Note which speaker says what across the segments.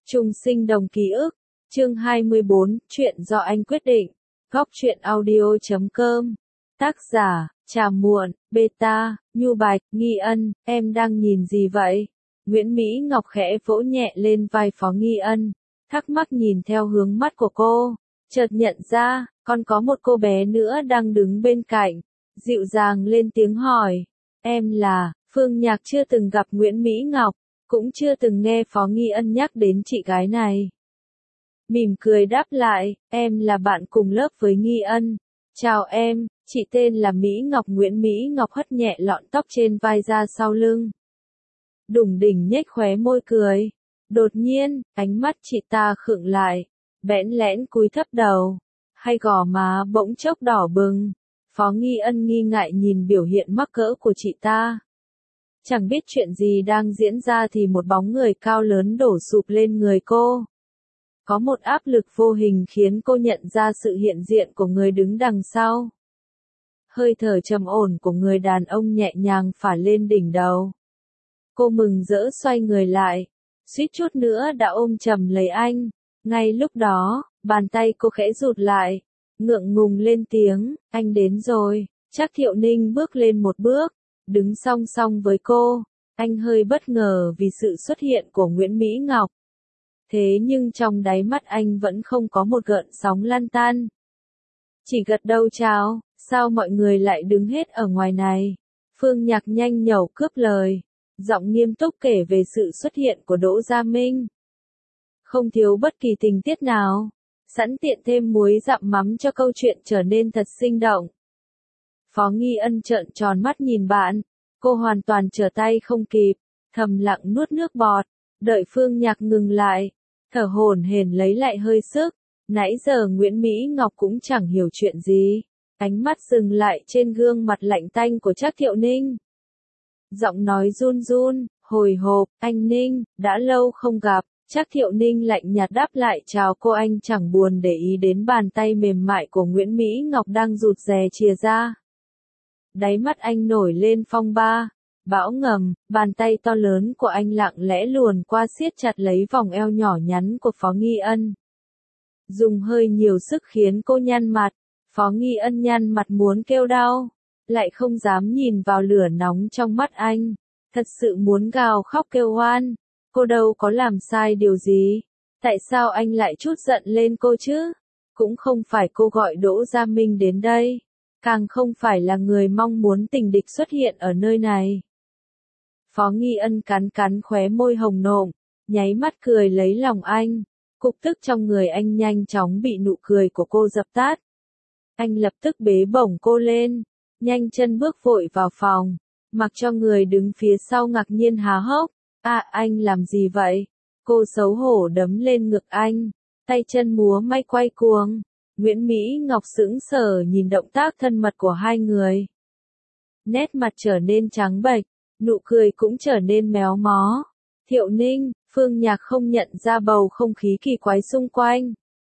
Speaker 1: Chung sinh đồng ký ức. Chương 24, chuyện do anh quyết định. Góc truyện audio.com. Tác giả, Trà Muộn, Beta, Nhu Bạch, Nghi Ân, em đang nhìn gì vậy? Nguyễn Mỹ Ngọc khẽ vỗ nhẹ lên vai Phó Nghi Ân, thắc mắc nhìn theo hướng mắt của cô, chợt nhận ra, còn có một cô bé nữa đang đứng bên cạnh, dịu dàng lên tiếng hỏi, em là, Phương Nhạc chưa từng gặp Nguyễn Mỹ Ngọc, cũng chưa từng nghe Phó Nghi Ân nhắc đến chị gái này. Mỉm cười đáp lại, em là bạn cùng lớp với Nghi Ân. Chào em, chị tên là Mỹ Ngọc. Nguyễn Mỹ Ngọc hất nhẹ lọn tóc trên vai ra sau lưng. Đủng đỉnh nhếch khóe môi cười. Đột nhiên, ánh mắt chị ta khựng lại, bẽn lẽn cúi thấp đầu, hai gò má bỗng chốc đỏ bừng. Phó Nghi Ân nghi ngại nhìn biểu hiện mắc cỡ của chị ta. Chẳng biết chuyện gì đang diễn ra thì một bóng người cao lớn đổ sụp lên người cô. Có một áp lực vô hình khiến cô nhận ra sự hiện diện của người đứng đằng sau. Hơi thở trầm ổn của người đàn ông nhẹ nhàng phả lên đỉnh đầu. Cô mừng rỡ xoay người lại, suýt chút nữa đã ôm chầm lấy anh. Ngay lúc đó, bàn tay cô khẽ rụt lại, ngượng ngùng lên tiếng, anh đến rồi. Trác Thiệu Ninh bước lên một bước, đứng song song với cô. Anh hơi bất ngờ vì sự xuất hiện của Nguyễn Mỹ Ngọc. Thế nhưng trong đáy mắt anh vẫn không có một gợn sóng lan tan. Chỉ gật đầu chào, sao mọi người lại đứng hết ở ngoài này? Phương Nhạc nhanh nhẩu cướp lời, giọng nghiêm túc kể về sự xuất hiện của Đỗ Gia Minh. Không thiếu bất kỳ tình tiết nào, sẵn tiện thêm muối dặm mắm cho câu chuyện trở nên thật sinh động. Phó Nghi Ân trợn tròn mắt nhìn bạn, cô hoàn toàn trở tay không kịp, thầm lặng nuốt nước bọt, đợi Phương Nhạc ngừng lại, thở hổn hển lấy lại hơi sức. Nãy giờ Nguyễn Mỹ Ngọc cũng chẳng hiểu chuyện gì, ánh mắt dừng lại trên gương mặt lạnh tanh của Trác Thiệu Ninh. Giọng nói run run, hồi hộp, anh Ninh, đã lâu không gặp. Trác Thiệu Ninh lạnh nhạt đáp lại chào cô. Anh chẳng buồn để ý đến bàn tay mềm mại của Nguyễn Mỹ Ngọc đang rụt rè chìa ra. Đáy mắt anh nổi lên phong ba, bão ngầm, bàn tay to lớn của anh lặng lẽ luồn qua siết chặt lấy vòng eo nhỏ nhắn của Phó Nghi Ân. Dùng hơi nhiều sức khiến cô nhăn mặt, Phó Nghi Ân nhăn mặt muốn kêu đau, lại không dám nhìn vào lửa nóng trong mắt anh, thật sự muốn gào khóc kêu oan. Cô đâu có làm sai điều gì, tại sao anh lại trút giận lên cô chứ? Cũng không phải cô gọi Đỗ Gia Minh đến đây, càng không phải là người mong muốn tình địch xuất hiện ở nơi này. Phó Nghi Ân cắn cắn khóe môi hồng nộm, nháy mắt cười lấy lòng anh. Cục tức trong người anh nhanh chóng bị nụ cười của cô dập tắt. Anh lập tức bế bổng cô lên, nhanh chân bước vội vào phòng, mặc cho người đứng phía sau ngạc nhiên há hốc. Anh làm gì vậy? Cô xấu hổ đấm lên ngực anh, tay chân múa may quay cuồng. Nguyễn Mỹ Ngọc sững sờ nhìn động tác thân mật của hai người. Nét mặt trở nên trắng bệch, nụ cười cũng trở nên méo mó. Thiệu Ninh, Phương Nhạc không nhận ra bầu không khí kỳ quái xung quanh.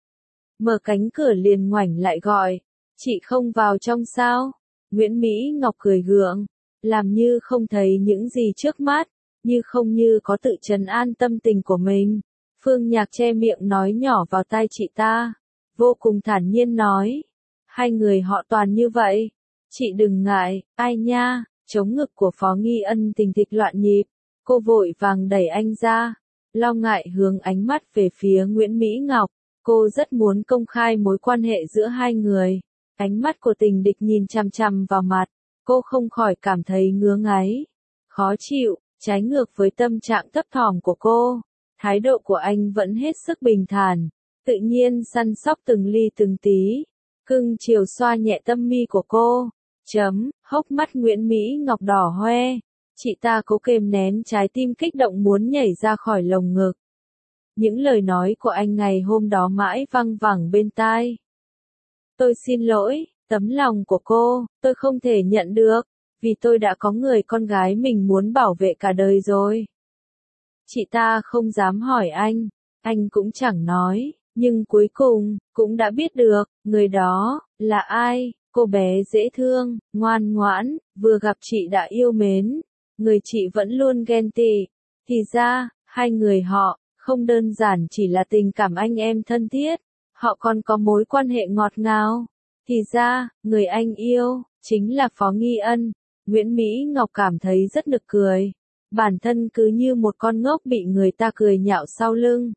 Speaker 1: Mở cánh cửa liền ngoảnh lại gọi, chị không vào trong sao? Nguyễn Mỹ Ngọc cười gượng, làm như không thấy những gì trước mắt, như có tự trấn an tâm tình của mình. Phương Nhạc che miệng nói nhỏ vào tai chị ta, vô cùng thản nhiên nói, hai người họ toàn như vậy, chị đừng ngại. Ai nha? Chống ngực của Phó Nghi Ân thình thịch loạn nhịp, cô vội vàng đẩy anh ra, lo ngại hướng ánh mắt về phía Nguyễn Mỹ Ngọc. Cô rất muốn công khai mối quan hệ giữa hai người. Ánh mắt của tình địch nhìn chằm chằm vào mặt, cô không khỏi cảm thấy ngứa ngáy, khó chịu. Trái ngược với tâm trạng thấp thỏm của cô, thái độ của anh vẫn hết sức bình thản, tự nhiên săn sóc từng ly từng tí, cưng chiều xoa nhẹ tâm mi của cô. Hốc mắt Nguyễn Mỹ Ngọc đỏ hoe, chị ta cố kềm nén trái tim kích động muốn nhảy ra khỏi lồng ngực. Những lời nói của anh ngày hôm đó mãi văng vẳng bên tai. Tôi xin lỗi, tấm lòng của cô, tôi không thể nhận được, vì tôi đã có người con gái mình muốn bảo vệ cả đời rồi. Chị ta không dám hỏi anh cũng chẳng nói, nhưng cuối cùng, cũng đã biết được, người đó, là ai. Cô bé dễ thương, ngoan ngoãn, vừa gặp chị đã yêu mến, người chị vẫn luôn ghen tị. Thì ra, hai người họ, Không đơn giản chỉ là tình cảm anh em thân thiết, họ còn có mối quan hệ ngọt ngào. Thì ra, người anh yêu, chính là Phó Nghi Ân. Nguyễn Mỹ Ngọc cảm thấy rất nực cười. Bản thân cứ như một con ngốc bị người ta cười nhạo sau lưng.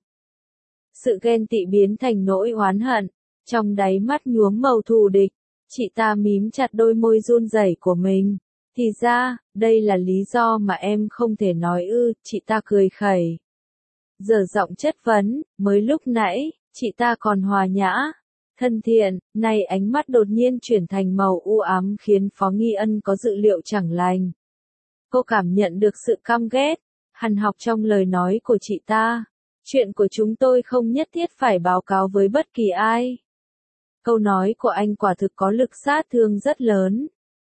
Speaker 1: Sự ghen tị biến thành nỗi oán hận, trong đáy mắt nhuốm màu thù địch. Chị ta mím chặt đôi môi run rẩy của mình. Thì ra, đây là lý do mà em không thể nói ư, chị ta cười khẩy. Giờ giọng chất vấn, mới lúc nãy, chị ta còn hòa nhã, thân thiện, nay ánh mắt đột nhiên chuyển thành màu u ám khiến Phó Nghi Ân có dự liệu chẳng lành. Cô cảm nhận được sự căm ghét, hằn học trong lời nói của chị ta. Chuyện của chúng tôi không nhất thiết phải báo cáo với bất kỳ ai. Câu nói của anh quả thực có lực sát thương rất lớn.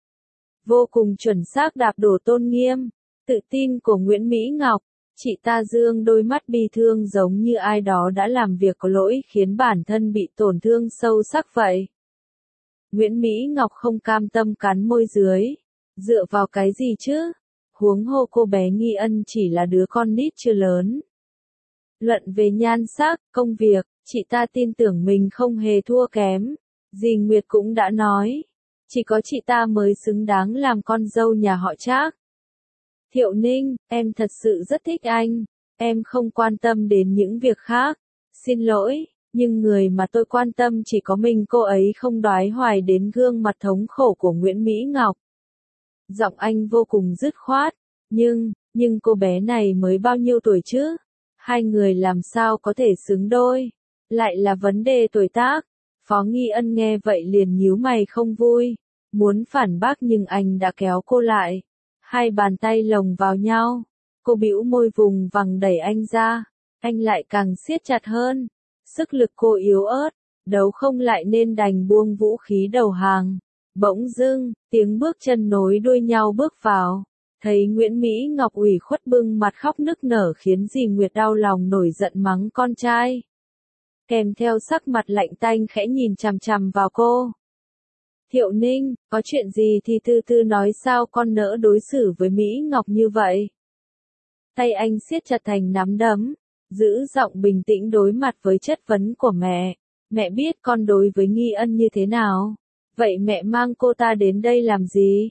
Speaker 1: Vô cùng chuẩn xác đạp đổ tôn nghiêm, tự tin của Nguyễn Mỹ Ngọc. Chị ta dương đôi mắt bi thương giống như ai đó đã làm việc có lỗi khiến bản thân bị tổn thương sâu sắc vậy. Nguyễn Mỹ Ngọc không cam tâm cắn môi dưới. Dựa vào cái gì chứ? Huống hồ cô bé Nghi Ân chỉ là đứa con nít chưa lớn. Luận về nhan sắc, công việc, chị ta tin tưởng mình không hề thua kém. Dì Nguyệt cũng đã nói, chỉ có chị ta mới xứng đáng làm con dâu nhà họ Trác. Thiệu Ninh, em thật sự rất thích anh. Em không quan tâm đến những việc khác. Xin lỗi, nhưng người mà tôi quan tâm chỉ có mình cô ấy, không đoái hoài đến gương mặt thống khổ của Nguyễn Mỹ Ngọc. Giọng anh vô cùng dứt khoát. Nhưng cô bé này mới bao nhiêu tuổi chứ? Hai người làm sao có thể xứng đôi? Lại là vấn đề tuổi tác. Phó Nghi Ân nghe vậy liền nhíu mày không vui. Muốn phản bác nhưng anh đã kéo cô lại. Hai bàn tay lồng vào nhau. Cô bĩu môi vùng vằng đẩy anh ra. Anh lại càng siết chặt hơn. Sức lực cô yếu ớt. Đấu không lại nên đành buông vũ khí đầu hàng. Bỗng dưng, tiếng bước chân nối đuôi nhau bước vào. Thấy Nguyễn Mỹ Ngọc ủy khuất bưng mặt khóc nức nở khiến dì Nguyệt đau lòng nổi giận mắng con trai. Kèm theo sắc mặt lạnh tanh khẽ nhìn chằm chằm vào cô. Thiệu Ninh, có chuyện gì thì từ từ nói, sao con nỡ đối xử với Mỹ Ngọc như vậy? Tay anh siết chặt thành nắm đấm, giữ giọng bình tĩnh đối mặt với chất vấn của mẹ. Mẹ biết con đối với Nghi Ân như thế nào. Vậy mẹ mang cô ta đến đây làm gì?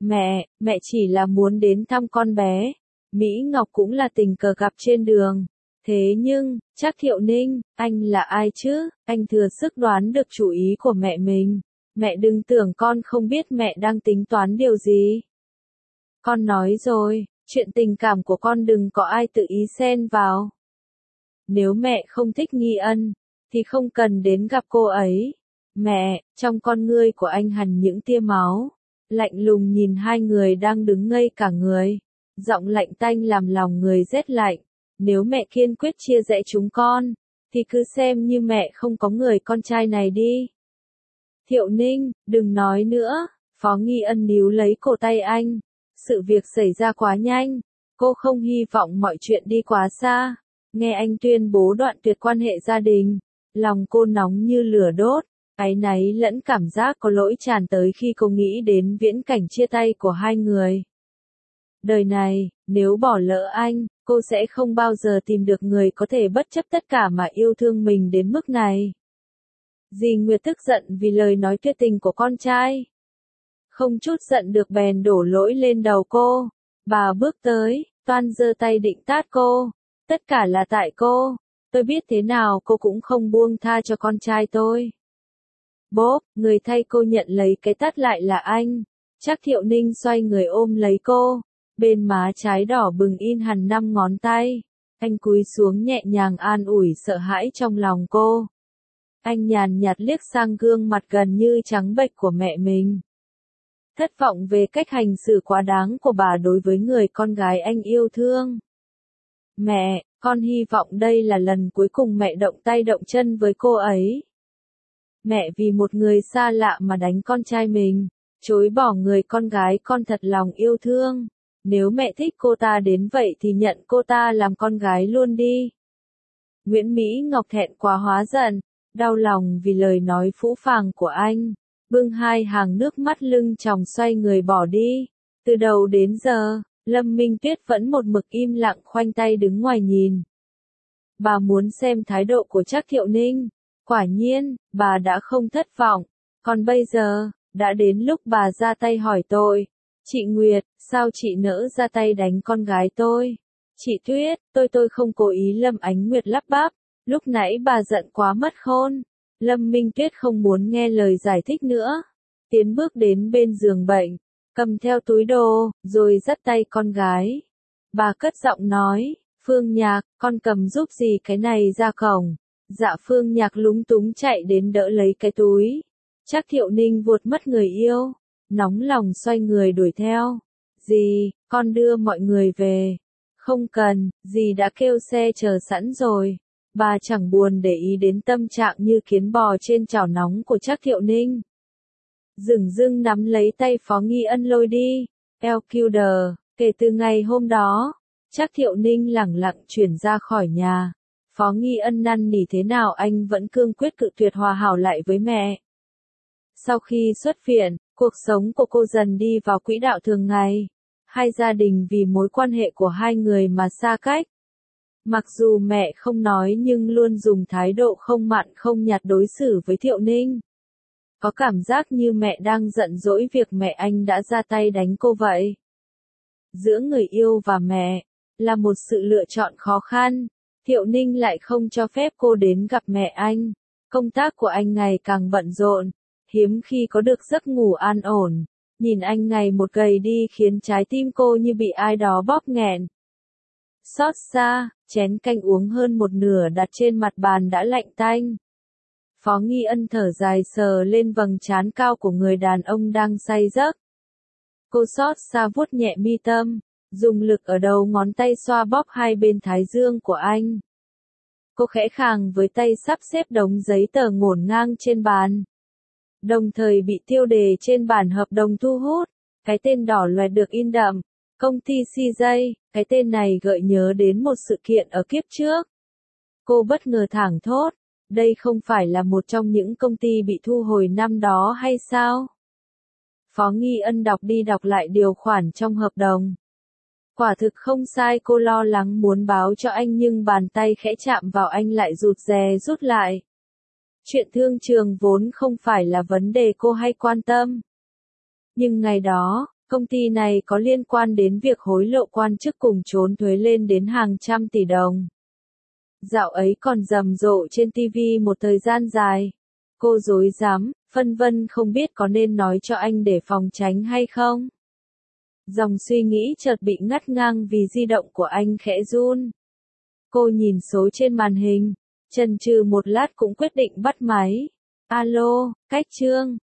Speaker 1: Mẹ chỉ là muốn đến thăm con bé. Mỹ Ngọc cũng là tình cờ gặp trên đường. Thế nhưng, chắc Thiệu Ninh, anh là ai chứ? Anh thừa sức đoán được chủ ý của mẹ mình. Mẹ đừng tưởng con không biết mẹ đang tính toán điều gì. Con nói rồi, chuyện tình cảm của con đừng có ai tự ý xen vào. Nếu mẹ không thích Nghi Ân, thì không cần đến gặp cô ấy. Mẹ, trong con ngươi của anh hằn những tia máu. Lạnh lùng nhìn hai người đang đứng ngây cả người. Giọng lạnh tanh làm lòng người rét lạnh. Nếu mẹ kiên quyết chia rẽ chúng con, thì cứ xem như mẹ không có người con trai này đi. Thiệu Ninh, đừng nói nữa. Phó Nghi Ân níu lấy cổ tay anh. Sự việc xảy ra quá nhanh. Cô không hy vọng mọi chuyện đi quá xa. Nghe anh tuyên bố đoạn tuyệt quan hệ gia đình. Lòng cô nóng như lửa đốt. Áy náy lẫn cảm giác có lỗi tràn tới khi cô nghĩ đến viễn cảnh chia tay của hai người. Đời này, nếu bỏ lỡ anh, cô sẽ không bao giờ tìm được người có thể bất chấp tất cả mà yêu thương mình đến mức này. Dì Nguyệt tức giận vì lời nói tuyệt tình của con trai. Không chút giận được bèn đổ lỗi lên đầu cô. Bà bước tới, toan giơ tay định tát cô. Tất cả là tại cô. Tôi biết thế nào cô cũng không buông tha cho con trai tôi. Bốp, người thay cô nhận lấy cái tát lại là anh. Chắc Thiệu Ninh xoay người ôm lấy cô. Bên má trái đỏ bừng in hằn 5 ngón tay. Anh cúi xuống nhẹ nhàng an ủi sợ hãi trong lòng cô. Anh nhàn nhạt liếc sang gương mặt gần như trắng bệch của mẹ mình. Thất vọng về cách hành xử quá đáng của bà đối với người con gái anh yêu thương. Mẹ, con hy vọng đây là lần cuối cùng mẹ động tay động chân với cô ấy. Mẹ vì một người xa lạ mà đánh con trai mình, chối bỏ người con gái con thật lòng yêu thương. Nếu mẹ thích cô ta đến vậy thì nhận cô ta làm con gái luôn đi. Nguyễn Mỹ Ngọc thẹn quá hóa giận, đau lòng vì lời nói phũ phàng của anh. Bưng hai hàng nước mắt lưng tròng xoay người bỏ đi. Từ đầu đến giờ, Lâm Minh Tuyết vẫn một mực im lặng khoanh tay đứng ngoài nhìn. Bà muốn xem thái độ của Trác Thiệu Ninh. Quả nhiên, bà đã không thất vọng. Còn bây giờ, đã đến lúc bà ra tay hỏi tội. Chị Nguyệt, sao chị nỡ ra tay đánh con gái tôi? Chị Tuyết, tôi không cố ý. Lâm Ánh Nguyệt lắp bắp. Lúc nãy bà giận quá mất khôn. Lâm Minh Tuyết không muốn nghe lời giải thích nữa. Tiến bước đến bên giường bệnh, cầm theo túi đồ, rồi dắt tay con gái. Bà cất giọng nói, Phương Nhạc, con cầm giúp gì cái này ra cổng. Dạ Phương Nhạc lúng túng chạy đến đỡ lấy cái túi. Trác Thiệu Ninh vuột mất người yêu, nóng lòng xoay người đuổi theo. Dì, con đưa mọi người về. Không cần, dì đã kêu xe chờ sẵn rồi. Bà chẳng buồn để ý đến tâm trạng như kiến bò trên chảo nóng của Trác Thiệu Ninh. Dửng dưng nắm lấy tay Phó Nghi Ân lôi đi. LQD, kể từ ngày hôm đó, Trác Thiệu Ninh lẳng lặng chuyển ra khỏi nhà. Phó Nghi Ân năn nỉ thế nào anh vẫn cương quyết cự tuyệt hòa hảo lại với mẹ. Sau khi xuất viện, cuộc sống của cô dần đi vào quỹ đạo thường ngày. Hai gia đình vì mối quan hệ của hai người mà xa cách. Mặc dù mẹ không nói nhưng luôn dùng thái độ không mặn không nhạt đối xử với Thiệu Ninh. Có cảm giác như mẹ đang giận dỗi việc mẹ anh đã ra tay đánh cô vậy. Giữa người yêu và mẹ, là một sự lựa chọn khó khăn. Thiệu Ninh lại không cho phép cô đến gặp mẹ anh. Công tác của anh ngày càng bận rộn, hiếm khi có được giấc ngủ an ổn. Nhìn anh ngày một gầy đi khiến trái tim cô như bị ai đó bóp nghẹn. Xót xa, chén canh uống hơn một nửa đặt trên mặt bàn đã lạnh tanh. Phó Nghi Ân thở dài sờ lên vầng trán cao của người đàn ông đang say giấc. Cô xót xa vuốt nhẹ mi tâm, dùng lực ở đầu ngón tay xoa bóp hai bên thái dương của anh. Cô khẽ khàng với tay sắp xếp đống giấy tờ ngổn ngang trên bàn. Đồng thời bị tiêu đề trên bản hợp đồng thu hút, cái tên đỏ loẹt được in đậm, công ty CJ, cái tên này gợi nhớ đến một sự kiện ở kiếp trước. Cô bất ngờ thảng thốt, đây không phải là một trong những công ty bị thu hồi năm đó hay sao? Phó Nghi Ân đọc đi đọc lại điều khoản trong hợp đồng. Quả thực không sai, cô lo lắng muốn báo cho anh nhưng bàn tay khẽ chạm vào anh lại rụt rè rút lại. Chuyện thương trường vốn không phải là vấn đề cô hay quan tâm. Nhưng ngày đó, công ty này có liên quan đến việc hối lộ quan chức cùng trốn thuế lên đến hàng trăm tỷ đồng. Dạo ấy còn rầm rộ trên TV một thời gian dài. Cô rối rắm, phân vân không biết có nên nói cho anh để phòng tránh hay không. Dòng suy nghĩ chợt bị ngắt ngang vì di động của anh khẽ run. Cô nhìn số trên màn hình, chần chừ một lát cũng quyết định bắt máy. Alo, Cách Trương,